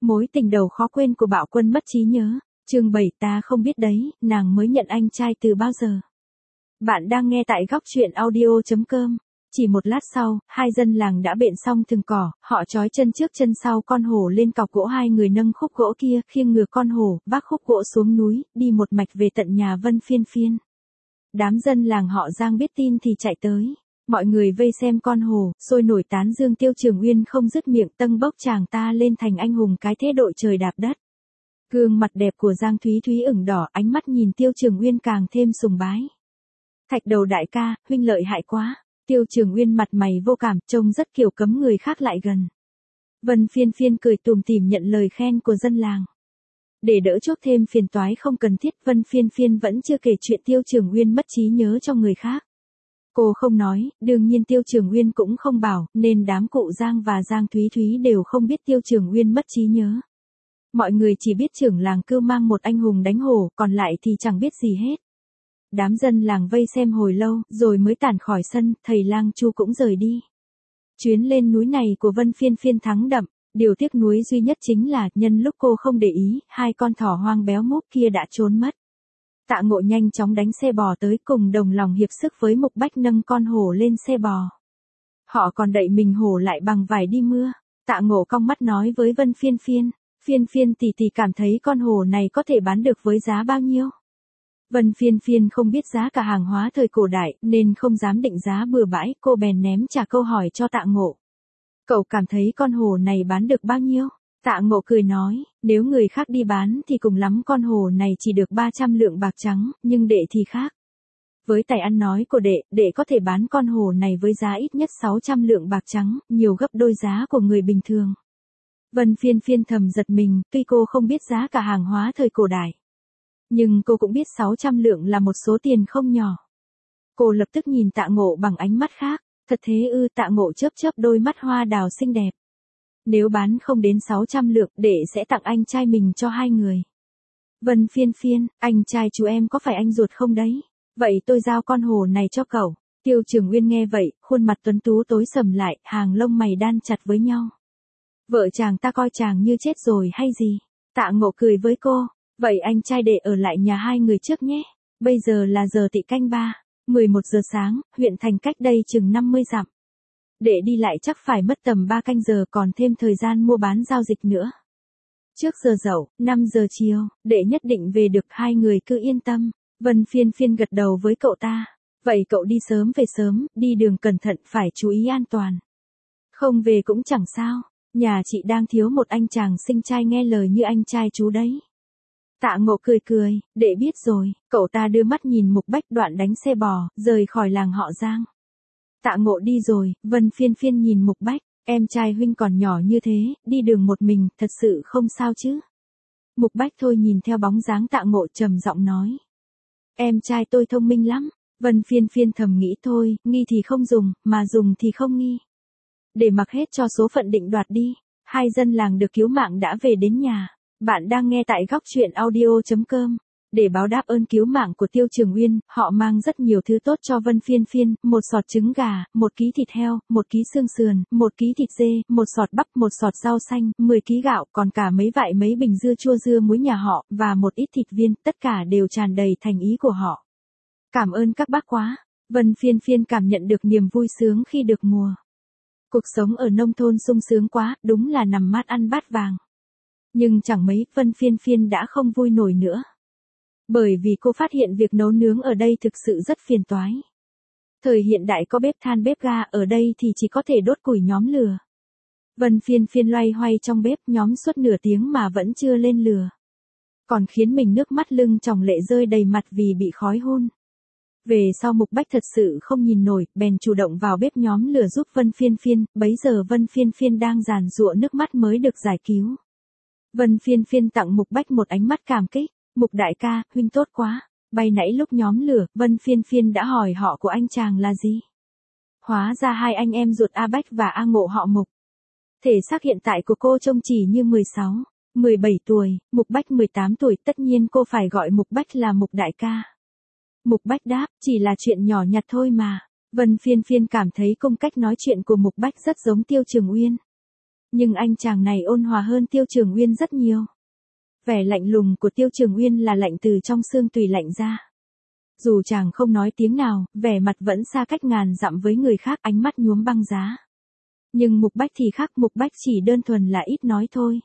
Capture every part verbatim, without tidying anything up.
Mối tình đầu khó quên của Bạo Quân mất trí nhớ. Chương bảy ta không biết đấy, nàng mới nhận anh trai từ bao giờ. Bạn đang nghe tại góc truyện audio chấm com. Chỉ một lát sau, hai dân làng đã bện xong thừng cỏ, họ trói chân trước chân sau con hổ lên cọc gỗ, hai người nâng khúc gỗ kia, khiêng ngược con hổ, vác khúc gỗ xuống núi, đi một mạch về tận nhà Vân Phiên Phiên. Đám dân làng họ Giang biết tin thì chạy tới. Mọi người vây xem con hổ, sôi nổi tán dương Tiêu Trường Uyên không dứt miệng, tâng bốc chàng ta lên thành anh hùng cái thế đội trời đạp đất. Gương mặt đẹp của Giang Thúy Thúy ửng đỏ, ánh mắt nhìn Tiêu Trường Uyên càng thêm sùng bái. Thạch đầu đại ca, huynh lợi hại quá. Tiêu Trường Uyên mặt mày vô cảm, trông rất kiểu cấm người khác lại gần. Vân Phiên Phiên cười tủm tỉm nhận lời khen của dân làng. Để đỡ chuốc thêm phiền toái không cần thiết, Vân Phiên Phiên vẫn chưa kể chuyện Tiêu Trường Uyên mất trí nhớ cho người khác. Cô không nói, đương nhiên Tiêu Trường Uyên cũng không bảo, nên đám cụ Giang và Giang Thúy Thúy đều không biết Tiêu Trường Uyên mất trí nhớ. Mọi người chỉ biết trưởng làng Cưu mang một anh hùng đánh hổ, còn lại thì chẳng biết gì hết. Đám dân làng vây xem hồi lâu, rồi mới tản khỏi sân, thầy lang Chu cũng rời đi. Chuyến lên núi này của Vân Phiên Phiên thắng đậm, điều tiếc nuối duy nhất chính là, nhân lúc cô không để ý, hai con thỏ hoang béo múp kia đã trốn mất. Tạ Ngộ nhanh chóng đánh xe bò tới, cùng đồng lòng hiệp sức với Mục Bách nâng con hổ lên xe bò. Họ còn đậy mình hổ lại bằng vải đi mưa. Tạ Ngộ cong mắt nói với Vân Phiên Phiên, Phiên Phiên tỷ tỷ cảm thấy con hổ này có thể bán được với giá bao nhiêu? Vân Phiên Phiên không biết giá cả hàng hóa thời cổ đại, nên không dám định giá bừa bãi, cô bèn ném trả câu hỏi cho Tạ Ngộ. Cậu cảm thấy con hổ này bán được bao nhiêu? Tạ Ngộ cười nói, nếu người khác đi bán thì cùng lắm con hổ này chỉ được ba trăm lượng bạc trắng, nhưng đệ thì khác. Với tài ăn nói của đệ, đệ có thể bán con hổ này với giá ít nhất sáu trăm lượng bạc trắng, nhiều gấp đôi giá của người bình thường. Vân Phiên Phiên thầm giật mình, tuy cô không biết giá cả hàng hóa thời cổ đại. Nhưng cô cũng biết sáu trăm lượng là một số tiền không nhỏ. Cô lập tức nhìn Tạ Ngộ bằng ánh mắt khác, thật thế ư? Tạ Ngộ chớp chớp đôi mắt hoa đào xinh đẹp. Nếu bán không đến sáu trăm lượng, đệ sẽ tặng anh trai mình cho hai người. Vân Phiên Phiên, anh trai chú em có phải anh ruột không đấy? Vậy tôi giao con hổ này cho cậu. Tiêu Trường Uyên nghe vậy, khuôn mặt tuấn tú tối sầm lại, hàng lông mày đan chặt với nhau. Vợ chàng ta coi chàng như chết rồi hay gì? Tạ Ngộ cười với cô, vậy anh trai đệ ở lại nhà hai người trước nhé. Bây giờ là giờ tị canh ba, mười một giờ sáng, huyện thành cách đây chừng năm mươi dặm. Đệ đi lại chắc phải mất tầm ba canh giờ, còn thêm thời gian mua bán giao dịch nữa. Trước giờ dậu, năm giờ chiều, đệ nhất định về được, hai người cứ yên tâm. Vân Phiên Phiên gật đầu với cậu ta. Vậy cậu đi sớm về sớm, đi đường cẩn thận, phải chú ý an toàn. Không về cũng chẳng sao, nhà chị đang thiếu một anh chàng xinh trai nghe lời như anh trai chú đấy. Tạ Ngộ cười cười, đệ biết rồi. Cậu ta đưa mắt nhìn Mục Bách đoạn đánh xe bò, rời khỏi làng họ Giang. Tạ Ngộ đi rồi, Vân Phiên Phiên nhìn Mục Bách, em trai huynh còn nhỏ như thế, đi đường một mình, thật sự không sao chứ? Mục Bách thôi nhìn theo bóng dáng Tạ Ngộ trầm giọng nói. Em trai tôi thông minh lắm. Vân Phiên Phiên thầm nghĩ thôi, nghi thì không dùng, mà dùng thì không nghi. Để mặc hết cho số phận định đoạt đi. Hai dân làng được cứu mạng đã về đến nhà. Bạn đang nghe tại góc truyện audio chấm com. Để báo đáp ơn cứu mạng của Tiêu Trường Uyên, họ mang rất nhiều thứ tốt cho Vân Phiên Phiên, một sọt trứng gà, một ký thịt heo, một ký xương sườn, một ký thịt dê, một sọt bắp, một sọt rau xanh, mười ký gạo, còn cả mấy vại mấy bình dưa chua dưa muối nhà họ, và một ít thịt viên, tất cả đều tràn đầy thành ý của họ. Cảm ơn các bác quá. Vân Phiên Phiên cảm nhận được niềm vui sướng khi được mùa. Cuộc sống ở nông thôn sung sướng quá, đúng là nằm mát ăn bát vàng. Nhưng chẳng mấy, Vân Phiên Phiên đã không vui nổi nữa. Bởi vì cô phát hiện việc nấu nướng ở đây thực sự rất phiền toái. Thời hiện đại có bếp than bếp ga, ở đây thì chỉ có thể đốt củi nhóm lửa. Vân Phiên Phiên loay hoay trong bếp nhóm suốt nửa tiếng mà vẫn chưa lên lửa. Còn khiến mình nước mắt lưng tròng lệ rơi đầy mặt vì bị khói hun. Về sau Mục Bách thật sự không nhìn nổi, bèn chủ động vào bếp nhóm lửa giúp Vân Phiên Phiên, bấy giờ Vân Phiên Phiên đang giàn giụa nước mắt mới được giải cứu. Vân Phiên Phiên tặng Mục Bách một ánh mắt cảm kích. Mục đại ca, huynh tốt quá. Bay nãy lúc nhóm lửa, Vân Phiên Phiên đã hỏi họ của anh chàng là gì. Hóa ra hai anh em ruột A Bách và A Ngộ họ Mục. Thể xác hiện tại của cô trông chỉ như mười sáu, mười bảy tuổi, Mục Bách mười tám tuổi, tất nhiên cô phải gọi Mục Bách là Mục đại ca. Mục Bách đáp, chỉ là chuyện nhỏ nhặt thôi mà. Vân Phiên Phiên cảm thấy cung cách nói chuyện của Mục Bách rất giống Tiêu Trường Uyên. Nhưng anh chàng này ôn hòa hơn Tiêu Trường Uyên rất nhiều. Vẻ lạnh lùng của Tiêu Trường Uyên là lạnh từ trong xương tùy lạnh ra. Dù chàng không nói tiếng nào, vẻ mặt vẫn xa cách ngàn dặm với người khác, ánh mắt nhuốm băng giá. Nhưng Mục Bách thì khác, Mục Bách chỉ đơn thuần là ít nói thôi.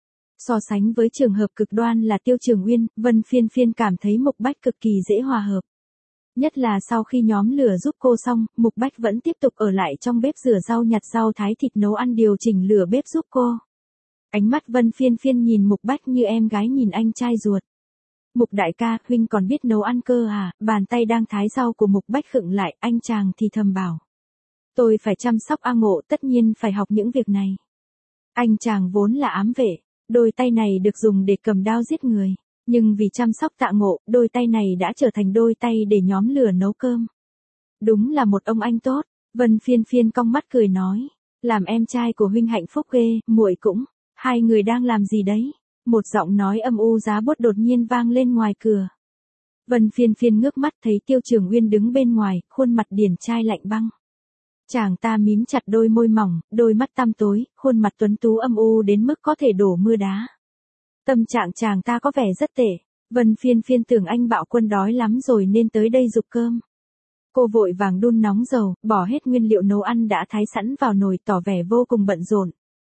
So sánh với trường hợp cực đoan là Tiêu Trường Uyên, Vân Phiên Phiên cảm thấy Mục Bách cực kỳ dễ hòa hợp. Nhất là sau khi nhóm lửa giúp cô xong, Mục Bách vẫn tiếp tục ở lại trong bếp rửa rau, nhặt rau, thái thịt, nấu ăn, điều chỉnh lửa bếp giúp cô. Ánh mắt Vân Phiên Phiên nhìn Mục Bách như em gái nhìn anh trai ruột. Mục đại ca, huynh còn biết nấu ăn cơ à? Bàn tay đang thái rau của Mục Bách khựng lại, anh chàng thì thầm bảo. Tôi phải chăm sóc A Ngộ, tất nhiên phải học những việc này. Anh chàng vốn là ám vệ, đôi tay này được dùng để cầm đao giết người. Nhưng vì chăm sóc Tạ Ngộ, đôi tay này đã trở thành đôi tay để nhóm lửa nấu cơm. Đúng là một ông anh tốt. Vân Phiên Phiên cong mắt cười nói. Làm em trai của huynh hạnh phúc ghê, muội cũng. Hai người đang làm gì đấy? Một giọng nói âm u giá bút đột nhiên vang lên ngoài cửa. Vân Phiên Phiên ngước mắt thấy Tiêu Trường Uyên đứng bên ngoài, khuôn mặt điển trai lạnh băng. Chàng ta mím chặt đôi môi mỏng, đôi mắt tăm tối, khuôn mặt tuấn tú âm u đến mức có thể đổ mưa đá. Tâm trạng chàng ta có vẻ rất tệ. Vân Phiên Phiên tưởng anh Bạo Quân đói lắm rồi nên tới đây giục cơm. Cô vội vàng đun nóng dầu, bỏ hết nguyên liệu nấu ăn đã thái sẵn vào nồi, tỏ vẻ vô cùng bận rộn.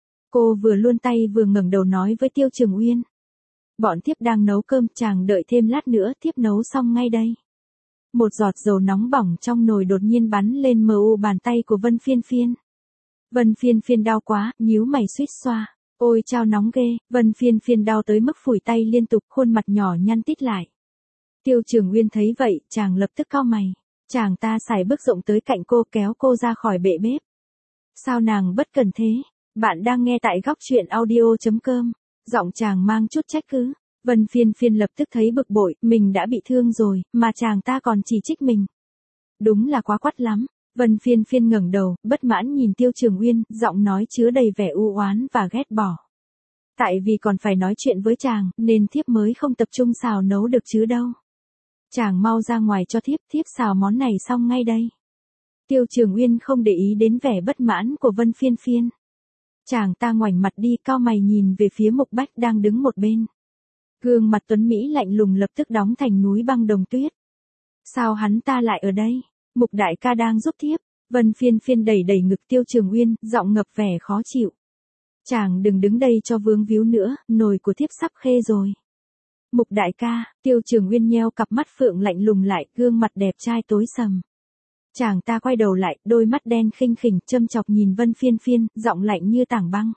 Cô vừa luôn tay vừa ngẩng đầu nói với Tiêu Trường Uyên. Bọn thiếp đang nấu cơm, chàng đợi thêm lát nữa, thiếp nấu xong ngay đây. Một giọt dầu nóng bỏng trong nồi đột nhiên bắn lên mờ u bàn tay của Vân Phiên Phiên. Vân Phiên Phiên đau quá, nhíu mày suýt xoa. Ôi chao nóng ghê, Vân Phiên Phiên đau tới mức phủi tay liên tục, khuôn mặt nhỏ nhăn tít lại. Tiêu Trường Uyên thấy vậy, chàng lập tức cau mày. Chàng ta sải bước rộng tới cạnh cô, kéo cô ra khỏi bệ bếp. Sao nàng bất cần thế? Bạn đang nghe tại góc truyện audio chấm com. Giọng chàng mang chút trách cứ. Vân Phiên Phiên lập tức thấy bực bội, mình đã bị thương rồi, mà chàng ta còn chỉ trích mình. Đúng là quá quắt lắm. Vân Phiên Phiên ngẩng đầu, bất mãn nhìn Tiêu Trường Uyên, giọng nói chứa đầy vẻ u oán và ghét bỏ. Tại vì còn phải nói chuyện với chàng, nên thiếp mới không tập trung xào nấu được chứ đâu. Chàng mau ra ngoài cho thiếp, thiếp xào món này xong ngay đây. Tiêu Trường Uyên không để ý đến vẻ bất mãn của Vân Phiên Phiên. Chàng ta ngoảnh mặt đi, cau mày nhìn về phía Mục Bách đang đứng một bên. Gương mặt tuấn Mỹ lạnh lùng lập tức đóng thành núi băng đồng tuyết. Sao hắn ta lại ở đây? Mục đại ca đang giúp thiếp. Vân Phiên Phiên đẩy đẩy ngực Tiêu Trường Uyên, giọng ngập vẻ khó chịu. Chàng đừng đứng đây cho vướng víu nữa, nồi của thiếp sắp khê rồi. Mục đại ca, Tiêu Trường Uyên nheo cặp mắt phượng lạnh lùng lại, gương mặt đẹp trai tối sầm. Chàng ta quay đầu lại, đôi mắt đen khinh khỉnh, châm chọc nhìn Vân Phiên Phiên, giọng lạnh như tảng băng.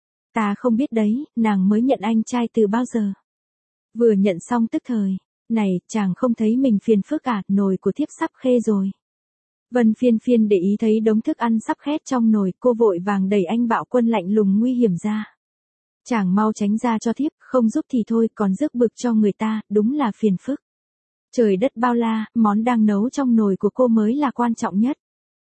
Ta không biết đấy, nàng mới nhận anh trai từ bao giờ? Vừa nhận xong tức thời. Này, chàng không thấy mình phiền phức à, nồi của thiếp sắp khê rồi. Vân Phiên Phiên để ý thấy đống thức ăn sắp khét trong nồi, cô vội vàng đẩy anh Bạo Quân lạnh lùng nguy hiểm ra. Chàng mau tránh ra cho thiếp, không giúp thì thôi, còn rước bực cho người ta, đúng là phiền phức. Trời đất bao la, món đang nấu trong nồi của cô mới là quan trọng nhất.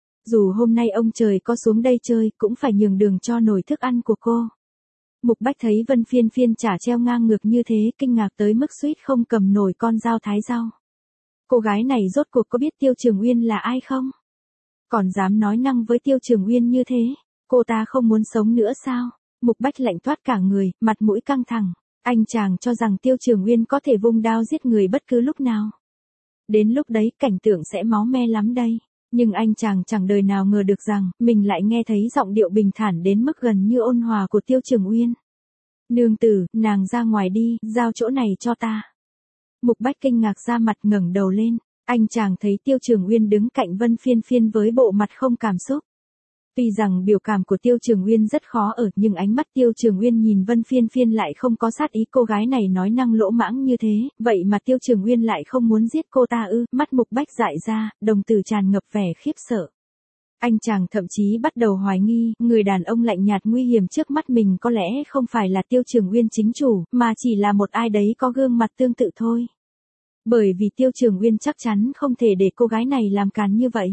Dù hôm nay ông trời có xuống đây chơi, cũng phải nhường đường cho nồi thức ăn của cô. Mục Bách thấy Vân Phiên Phiên chả treo ngang ngược như thế, kinh ngạc tới mức suýt không cầm nổi con dao thái rau. Cô gái này rốt cuộc có biết Tiêu Trường Uyên là ai không? Còn dám nói năng với Tiêu Trường Uyên như thế, cô ta không muốn sống nữa sao? Mục Bách lạnh toát cả người, mặt mũi căng thẳng. Anh chàng cho rằng Tiêu Trường Uyên có thể vung đao giết người bất cứ lúc nào. Đến lúc đấy cảnh tượng sẽ máu me lắm đây. Nhưng anh chàng chẳng đời nào ngờ được rằng, mình lại nghe thấy giọng điệu bình thản đến mức gần như ôn hòa của Tiêu Trường Uyên. Nương tử, nàng ra ngoài đi, giao chỗ này cho ta. Mục Bách kinh ngạc ra mặt ngẩng đầu lên, anh chàng thấy Tiêu Trường Uyên đứng cạnh Vân Phiên Phiên với bộ mặt không cảm xúc. Tuy rằng biểu cảm của Tiêu Trường Uyên rất khó ở, nhưng ánh mắt Tiêu Trường Uyên nhìn Vân Phiên Phiên lại không có sát ý. Cô gái này nói năng lỗ mãng như thế, vậy mà Tiêu Trường Uyên lại không muốn giết cô ta ư? Mắt Mục Bách dại ra, đồng tử tràn ngập vẻ khiếp sợ. Anh chàng thậm chí bắt đầu hoài nghi, người đàn ông lạnh nhạt nguy hiểm trước mắt mình có lẽ không phải là Tiêu Trường Uyên chính chủ, mà chỉ là một ai đấy có gương mặt tương tự thôi. Bởi vì Tiêu Trường Uyên chắc chắn không thể để cô gái này làm càn như vậy.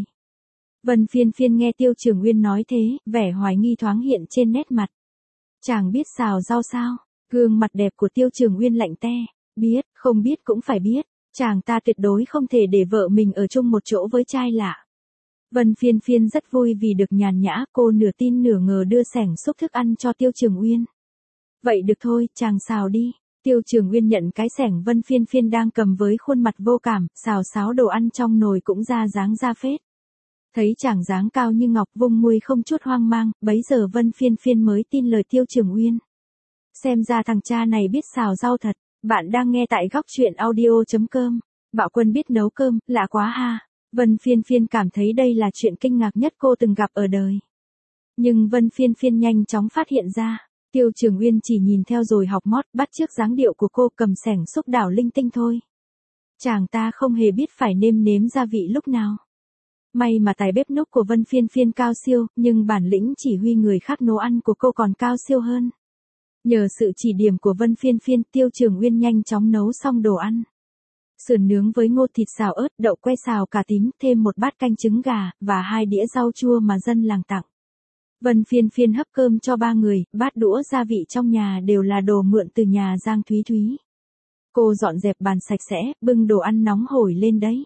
Vân Phiên Phiên nghe Tiêu Trường Uyên nói thế, vẻ hoài nghi thoáng hiện trên nét mặt. Chàng biết xào rau sao? Gương mặt đẹp của Tiêu Trường Uyên lạnh te. Biết, không biết cũng phải biết. Chàng ta tuyệt đối không thể để vợ mình ở chung một chỗ với trai lạ. Vân Phiên Phiên rất vui vì được nhàn nhã, cô nửa tin nửa ngờ đưa xẻng xúc thức ăn cho Tiêu Trường Uyên. Vậy được thôi, chàng xào đi. Tiêu Trường Uyên nhận cái xẻng Vân Phiên Phiên đang cầm với khuôn mặt vô cảm, xào xáo đồ ăn trong nồi cũng ra dáng ra phết. Thấy chàng dáng cao như ngọc, vung môi không chút hoang mang, bấy giờ Vân Phiên Phiên mới tin lời Tiêu Trường Uyên. Xem ra thằng cha này biết xào rau thật. Bạn đang nghe tại góc truyện audio chấm com. Bảo Quân biết nấu cơm, lạ quá ha. Vân Phiên Phiên cảm thấy đây là chuyện kinh ngạc nhất cô từng gặp ở đời. Nhưng Vân Phiên Phiên nhanh chóng phát hiện ra. Tiêu Trường Uyên chỉ nhìn theo rồi học mót, bắt chước dáng điệu của cô, cầm xẻng xúc đảo linh tinh thôi. Chàng ta không hề biết phải nêm nếm gia vị lúc nào. May mà tài bếp núc của Vân Phiên Phiên cao siêu, nhưng bản lĩnh chỉ huy người khác nấu ăn của cô còn cao siêu hơn. Nhờ sự chỉ điểm của Vân Phiên Phiên, Tiêu Trường Uyên nhanh chóng nấu xong đồ ăn. Sườn nướng với ngô thịt xào ớt, đậu que xào cà tím, thêm một bát canh trứng gà, và hai đĩa rau chua mà dân làng tặng. Vân Phiên Phiên hấp cơm cho ba người, bát đũa gia vị trong nhà đều là đồ mượn từ nhà Giang Thúy Thúy. Cô dọn dẹp bàn sạch sẽ, bưng đồ ăn nóng hổi lên đấy.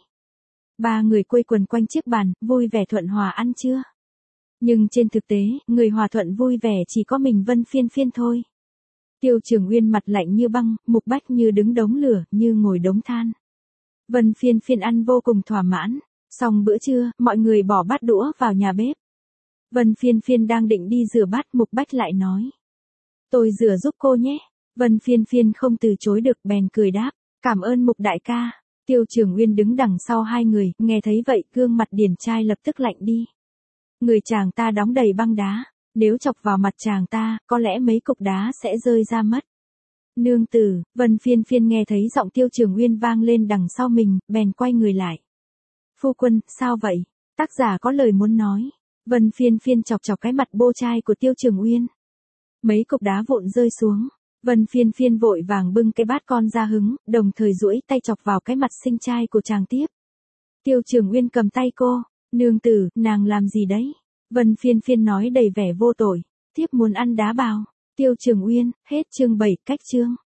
Ba người quây quần quanh chiếc bàn, vui vẻ thuận hòa ăn trưa. Nhưng trên thực tế, người hòa thuận vui vẻ chỉ có mình Vân Phiên Phiên thôi. Tiêu Trường Uyên mặt lạnh như băng, Mục Bách như đứng đống lửa, như ngồi đống than. Vân Phiên Phiên ăn vô cùng thỏa mãn. Xong bữa trưa, mọi người bỏ bát đũa vào nhà bếp. Vân Phiên Phiên đang định đi rửa bát, Mục Bách lại nói. Tôi rửa giúp cô nhé. Vân Phiên Phiên không từ chối được, bèn cười đáp. Cảm ơn Mục đại ca. Tiêu Trường Uyên đứng đằng sau hai người, nghe thấy vậy, gương mặt điển trai lập tức lạnh đi. Người chàng ta đóng đầy băng đá. Nếu chọc vào mặt chàng ta, có lẽ mấy cục đá sẽ rơi ra mất. Nương tử, Vân Phiên Phiên nghe thấy giọng Tiêu Trường Uyên vang lên đằng sau mình, bèn quay người lại. Phu quân, sao vậy? Tác giả có lời muốn nói. Vân Phiên Phiên chọc chọc cái mặt bô trai của Tiêu Trường Uyên. Mấy cục đá vụn rơi xuống. Vân Phiên Phiên vội vàng bưng cái bát con ra hứng, đồng thời duỗi tay chọc vào cái mặt xinh trai của chàng tiếp. Tiêu Trường Uyên cầm tay cô. Nương tử, nàng làm gì đấy? Vân Phiên Phiên nói đầy vẻ vô tội. Tiếp muốn ăn đá bào. Tiêu Trường Uyên, hết chương bảy, cách chương.